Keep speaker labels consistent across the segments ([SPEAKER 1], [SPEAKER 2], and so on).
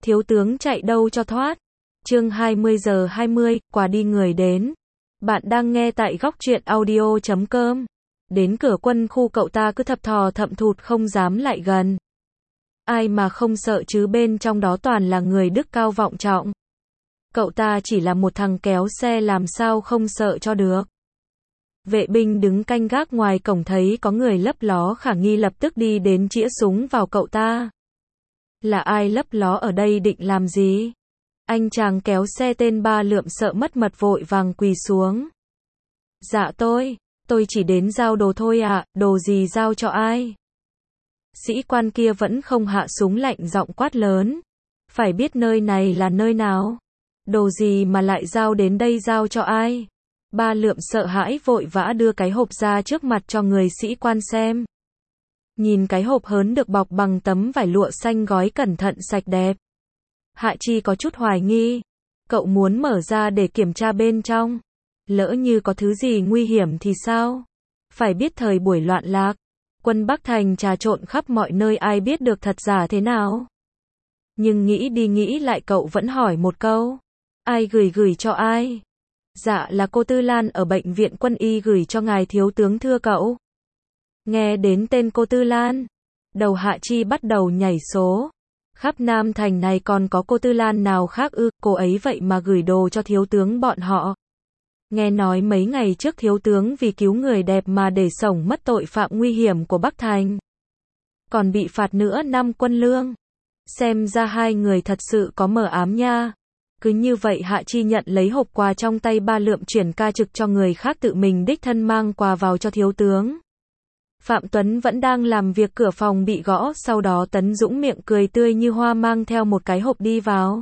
[SPEAKER 1] thiếu tướng chạy đâu cho thoát. Chương 20:20, quà đi người đến. Bạn đang nghe tại góc truyện audio.com. Đến cửa quân khu cậu ta cứ thập thò thậm thụt không dám lại gần. Ai mà không sợ chứ, bên trong đó toàn là người đức cao vọng trọng. Cậu ta chỉ là một thằng kéo xe, làm sao không sợ cho được. Vệ binh đứng canh gác ngoài cổng thấy có người lấp ló khả nghi lập tức đi đến chĩa súng vào cậu ta. Là ai lấp ló ở đây, định làm gì? Anh chàng kéo xe tên Ba Lượm sợ mất mật vội vàng quỳ xuống. Dạ tôi chỉ đến giao đồ thôi ạ, đồ gì giao cho ai? Sĩ quan kia vẫn không hạ súng, lạnh giọng quát lớn. Phải biết nơi này là nơi nào? Đồ gì mà lại giao đến đây, giao cho ai? Ba Lượm sợ hãi vội vã đưa cái hộp ra trước mặt cho người sĩ quan xem. Nhìn cái hộp hớn được bọc bằng tấm vải lụa xanh gói cẩn thận sạch đẹp. Hạ Chi có chút hoài nghi. Cậu muốn mở ra để kiểm tra bên trong. Lỡ như có thứ gì nguy hiểm thì sao? Phải biết thời buổi loạn lạc, quân Bắc Thành trà trộn khắp mọi nơi, ai biết được thật giả thế nào. Nhưng nghĩ đi nghĩ lại cậu vẫn hỏi một câu. Ai gửi cho ai? Dạ là cô Tư Lan ở bệnh viện quân y gửi cho ngài thiếu tướng thưa cậu. Nghe đến tên cô Tư Lan, đầu Hạ Chi bắt đầu nhảy số. Khắp Nam Thành này còn có cô Tư Lan nào khác ư? Cô ấy vậy mà gửi đồ cho thiếu tướng bọn họ. Nghe nói mấy ngày trước thiếu tướng vì cứu người đẹp mà để xổng mất tội phạm nguy hiểm của Bắc Thành. Còn bị phạt nữa 5 quân lương. Xem ra hai người thật sự có mờ ám nha. Cứ như vậy Hạ Chi nhận lấy hộp quà trong tay Ba Lượm, chuyển ca trực cho người khác, tự mình đích thân mang quà vào cho thiếu tướng. Phạm Tuấn vẫn đang làm việc, cửa phòng bị gõ, sau đó Tấn Dũng miệng cười tươi như hoa mang theo một cái hộp đi vào.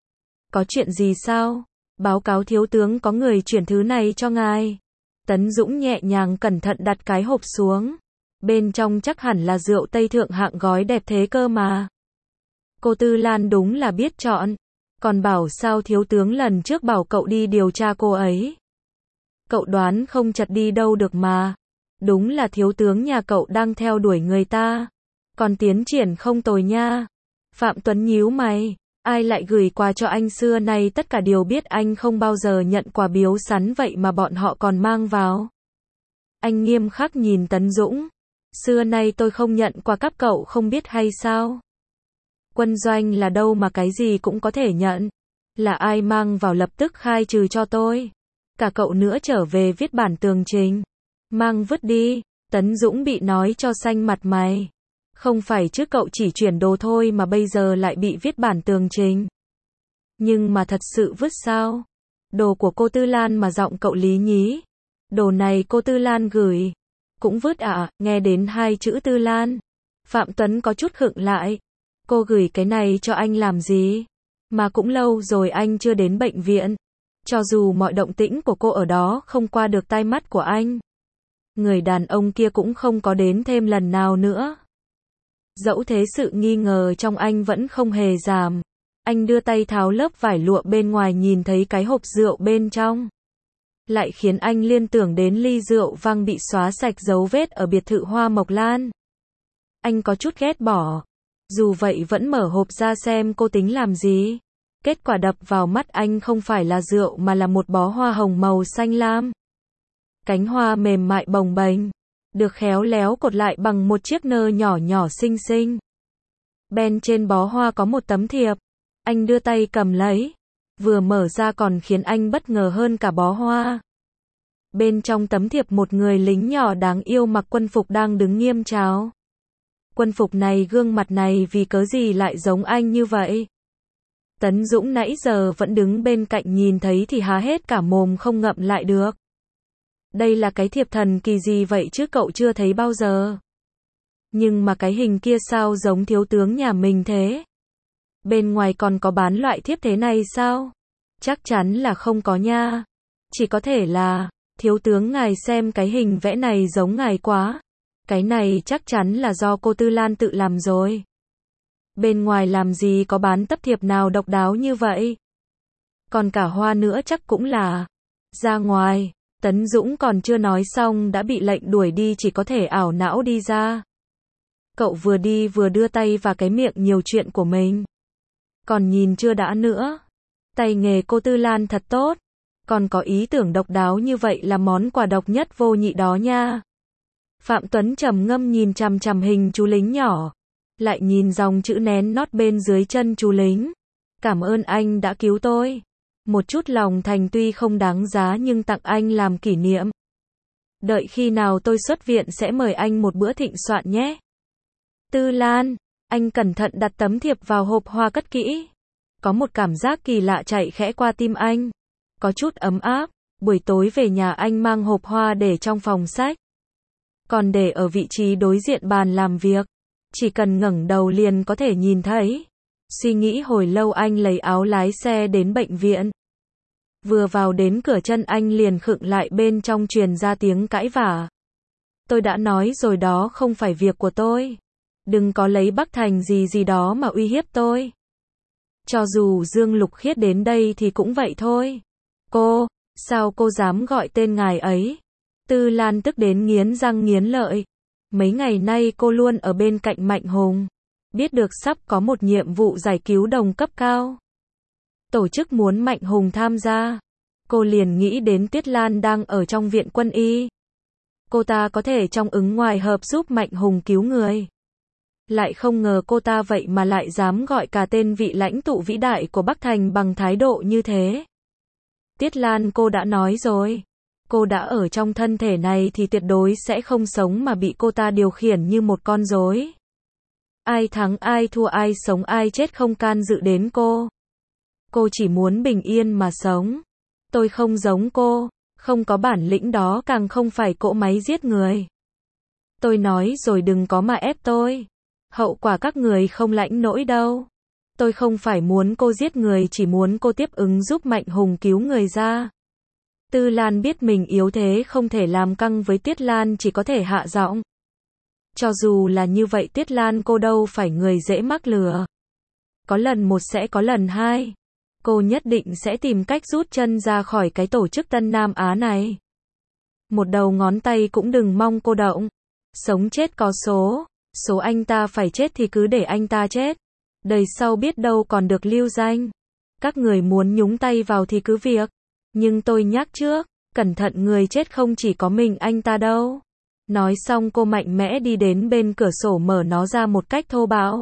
[SPEAKER 1] Có chuyện gì sao? Báo cáo thiếu tướng, có người chuyển thứ này cho ngài. Tấn Dũng nhẹ nhàng cẩn thận đặt cái hộp xuống. Bên trong chắc hẳn là rượu Tây thượng hạng, gói đẹp thế cơ mà. Cô Tư Lan đúng là biết chọn. Còn bảo sao thiếu tướng lần trước bảo cậu đi điều tra cô ấy. Cậu đoán không chật đi đâu được mà. Đúng là thiếu tướng nhà cậu đang theo đuổi người ta. Còn tiến triển không tồi nha. Phạm Tuấn nhíu mày. Ai lại gửi quà cho anh? Xưa nay tất cả đều biết anh không bao giờ nhận quà biếu sắn, vậy mà bọn họ còn mang vào. Anh nghiêm khắc nhìn Tấn Dũng. Xưa nay tôi không nhận quà, các cậu không biết hay sao? Quân doanh là đâu mà cái gì cũng có thể nhận. Là ai mang vào lập tức khai trừ cho tôi. Cả cậu nữa trở về viết bản tường trình. Mang vứt đi. Tấn Dũng bị nói cho xanh mặt mày. Không phải chứ, cậu chỉ chuyển đồ thôi mà bây giờ lại bị viết bản tường trình. Nhưng mà thật sự vứt sao? Đồ của cô Tư Lan mà, giọng cậu lý nhí. Đồ này cô Tư Lan gửi. Cũng vứt à? Nghe đến hai chữ Tư Lan, Phạm Tuấn có chút khựng lại. Cô gửi cái này cho anh làm gì? Mà cũng lâu rồi anh chưa đến bệnh viện. Cho dù mọi động tĩnh của cô ở đó không qua được tai mắt của anh, người đàn ông kia cũng không có đến thêm lần nào nữa. Dẫu thế sự nghi ngờ trong anh vẫn không hề giảm. Anh đưa tay tháo lớp vải lụa bên ngoài, nhìn thấy cái hộp rượu bên trong. Lại khiến anh liên tưởng đến ly rượu vang bị xóa sạch dấu vết ở biệt thự Hoa Mộc Lan. Anh có chút ghét bỏ. Dù vậy vẫn mở hộp ra xem cô tính làm gì. Kết quả đập vào mắt anh không phải là rượu mà là một bó hoa hồng màu xanh lam. Cánh hoa mềm mại bồng bềnh, được khéo léo cột lại bằng một chiếc nơ nhỏ nhỏ xinh xinh. Bên trên bó hoa có một tấm thiệp. Anh đưa tay cầm lấy. Vừa mở ra còn khiến anh bất ngờ hơn cả bó hoa. Bên trong tấm thiệp một người lính nhỏ đáng yêu mặc quân phục đang đứng nghiêm chào. Quân phục này, gương mặt này, vì cớ gì lại giống anh như vậy? Tấn Dũng nãy giờ vẫn đứng bên cạnh nhìn thấy thì há hết cả mồm không ngậm lại được. Đây là cái thiệp thần kỳ gì vậy chứ, cậu chưa thấy bao giờ. Nhưng mà cái hình kia sao giống thiếu tướng nhà mình thế? Bên ngoài còn có bán loại thiếp thế này sao? Chắc chắn là không có nha. Chỉ có thể là, thiếu tướng ngài xem cái hình vẽ này giống ngài quá. Cái này chắc chắn là do cô Tư Lan tự làm rồi. Bên ngoài làm gì có bán tấm thiệp nào độc đáo như vậy. Còn cả hoa nữa chắc cũng là. Ra ngoài, Tấn Dũng còn chưa nói xong đã bị lệnh đuổi đi, chỉ có thể ảo não đi ra. Cậu vừa đi vừa đưa tay vào cái miệng nhiều chuyện của mình. Còn nhìn chưa đã nữa. Tay nghề cô Tư Lan thật tốt. Còn có ý tưởng độc đáo như vậy là món quà độc nhất vô nhị đó nha. Phạm Tuấn trầm ngâm nhìn chằm chằm hình chú lính nhỏ. Lại nhìn dòng chữ nén nót bên dưới chân chú lính. Cảm ơn anh đã cứu tôi. Một chút lòng thành tuy không đáng giá nhưng tặng anh làm kỷ niệm. Đợi khi nào tôi xuất viện sẽ mời anh một bữa thịnh soạn nhé. Tư Lan, anh cẩn thận đặt tấm thiệp vào hộp hoa cất kỹ. Có một cảm giác kỳ lạ chạy khẽ qua tim anh. Có chút ấm áp. Buổi tối về nhà anh mang hộp hoa để trong phòng sách. Còn để ở vị trí đối diện bàn làm việc. Chỉ cần ngẩng đầu liền có thể nhìn thấy. Suy nghĩ hồi lâu anh lấy áo lái xe đến bệnh viện. Vừa vào đến cửa chân anh liền khựng lại, bên trong truyền ra tiếng cãi vã. Tôi đã nói rồi đó không phải việc của tôi. Đừng có lấy Bắc Thành gì đó mà uy hiếp tôi. Cho dù Dương Lục Khiết đến đây thì cũng vậy thôi. Cô, sao cô dám gọi tên ngài ấy? Tư Lan tức đến nghiến răng nghiến lợi. Mấy ngày nay cô luôn ở bên cạnh Mạnh Hùng. Biết được sắp có một nhiệm vụ giải cứu đồng cấp cao. Tổ chức muốn Mạnh Hùng tham gia. Cô liền nghĩ đến Tuyết Lan đang ở trong viện quân y. Cô ta có thể trong ứng ngoài hợp giúp Mạnh Hùng cứu người. Lại không ngờ cô ta vậy mà lại dám gọi cả tên vị lãnh tụ vĩ đại của Bắc Thành bằng thái độ như thế. Tuyết Lan, cô đã nói rồi. Cô đã ở trong thân thể này thì tuyệt đối sẽ không sống mà bị cô ta điều khiển như một con rối. Ai thắng ai thua, ai sống ai chết không can dự đến cô. Cô chỉ muốn bình yên mà sống. Tôi không giống cô, không có bản lĩnh đó, càng không phải cỗ máy giết người. Tôi nói rồi đừng có mà ép tôi. Hậu quả các người không lãnh nổi đâu. Tôi không phải muốn cô giết người, chỉ muốn cô tiếp ứng giúp Mạnh Hùng cứu người ra. Tư Lan biết mình yếu thế không thể làm căng với Tuyết Lan, chỉ có thể hạ giọng. Cho dù là như vậy Tuyết Lan, cô đâu phải người dễ mắc lừa. Có lần một sẽ có lần hai. Cô nhất định sẽ tìm cách rút chân ra khỏi cái tổ chức Tân Nam Á này. Một đầu ngón tay cũng đừng mong cô động. Sống chết có số. Số anh ta phải chết thì cứ để anh ta chết. Đời sau biết đâu còn được lưu danh. Các người muốn nhúng tay vào thì cứ việc. Nhưng tôi nhắc trước, cẩn thận người chết không chỉ có mình anh ta đâu. Nói xong cô mạnh mẽ đi đến bên cửa sổ mở nó ra một cách thô bạo.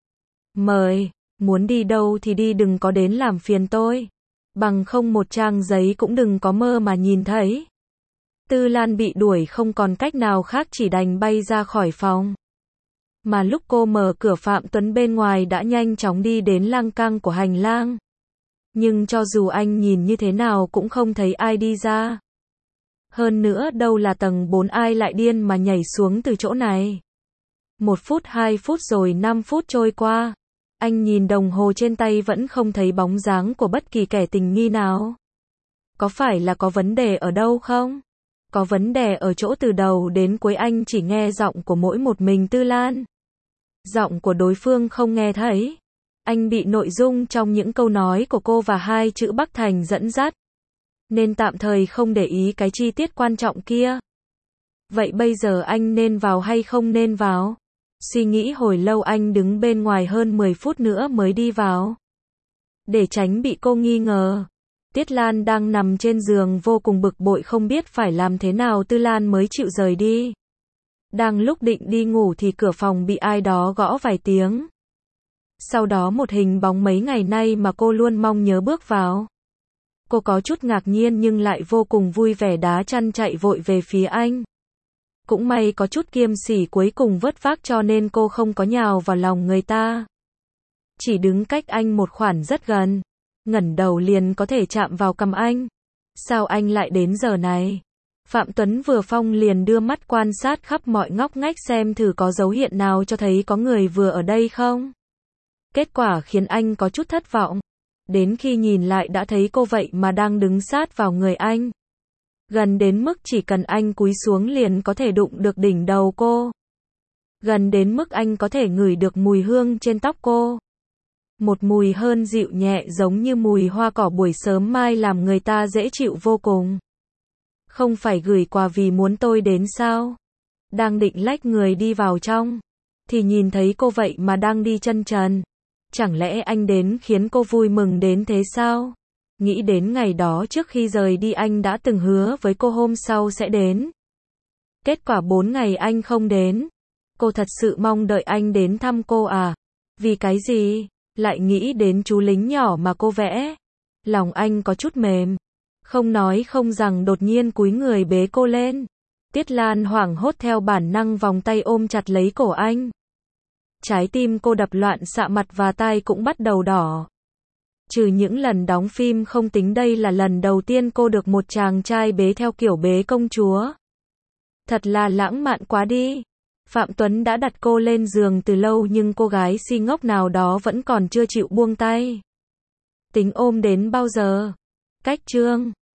[SPEAKER 1] Mời, muốn đi đâu thì đi, đừng có đến làm phiền tôi. Bằng không một trang giấy cũng đừng có mơ mà nhìn thấy. Tư Lan bị đuổi không còn cách nào khác, chỉ đành bay ra khỏi phòng. Mà lúc cô mở cửa Phạm Tuấn bên ngoài đã nhanh chóng đi đến lang cang của hành lang. Nhưng cho dù anh nhìn như thế nào cũng không thấy ai đi ra. Hơn nữa đâu là tầng 4, ai lại điên mà nhảy xuống từ chỗ này. 1 phút, 2 phút rồi 5 phút trôi qua. Anh nhìn đồng hồ trên tay vẫn không thấy bóng dáng của bất kỳ kẻ tình nghi nào. Có phải là có vấn đề ở đâu không? Có vấn đề ở chỗ từ đầu đến cuối anh chỉ nghe giọng của mỗi một mình Tư Lan. Giọng của đối phương không nghe thấy. Anh bị nội dung trong những câu nói của cô và 2 chữ Bắc Thành dẫn dắt. Nên tạm thời không để ý cái chi tiết quan trọng kia. Vậy bây giờ anh nên vào hay không nên vào? Suy nghĩ hồi lâu anh đứng bên ngoài hơn 10 phút nữa mới đi vào. Để tránh bị cô nghi ngờ. Tuyết Lan đang nằm trên giường vô cùng bực bội không biết phải làm thế nào, Tư Lan mới chịu rời đi. Đang lúc định đi ngủ thì cửa phòng bị ai đó gõ vài tiếng. Sau đó một hình bóng mấy ngày nay mà cô luôn mong nhớ bước vào. Cô có chút ngạc nhiên nhưng lại vô cùng vui vẻ, đá chăn chạy vội về phía anh. Cũng may có chút kiêm sỉ cuối cùng vớt vát cho nên cô không có nhào vào lòng người ta. Chỉ đứng cách anh một khoảng rất gần. Ngẩng đầu liền có thể chạm vào cằm anh. Sao anh lại đến giờ này? Phạm Tuấn vừa phong liền đưa mắt quan sát khắp mọi ngóc ngách xem thử có dấu hiệu nào cho thấy có người vừa ở đây không. Kết quả khiến anh có chút thất vọng. Đến khi nhìn lại đã thấy cô vậy mà đang đứng sát vào người anh. Gần đến mức chỉ cần anh cúi xuống liền có thể đụng được đỉnh đầu cô. Gần đến mức anh có thể ngửi được mùi hương trên tóc cô. Một mùi hơn dịu nhẹ giống như mùi hoa cỏ buổi sớm mai làm người ta dễ chịu vô cùng. Không phải gửi quà vì muốn tôi đến sao? Đang định lách người đi vào trong. Thì nhìn thấy cô vậy mà đang đi chân trần. Chẳng lẽ anh đến khiến cô vui mừng đến thế sao? Nghĩ đến ngày đó trước khi rời đi anh đã từng hứa với cô hôm sau sẽ đến. Kết quả 4 ngày anh không đến. Cô thật sự mong đợi anh đến thăm cô à? Vì cái gì? Lại nghĩ đến chú lính nhỏ mà cô vẽ. Lòng anh có chút mềm. Không nói không rằng đột nhiên cúi người bế cô lên. Tiết Lan hoảng hốt theo bản năng vòng tay ôm chặt lấy cổ anh. Trái tim cô đập loạn xạ, mặt và tai cũng bắt đầu đỏ. Trừ những lần đóng phim không tính, đây là lần đầu tiên cô được một chàng trai bế theo kiểu bế công chúa. Thật là lãng mạn quá đi. Phạm Tuấn đã đặt cô lên giường từ lâu nhưng cô gái si ngốc nào đó vẫn còn chưa chịu buông tay. Tính ôm đến bao giờ? Cách chương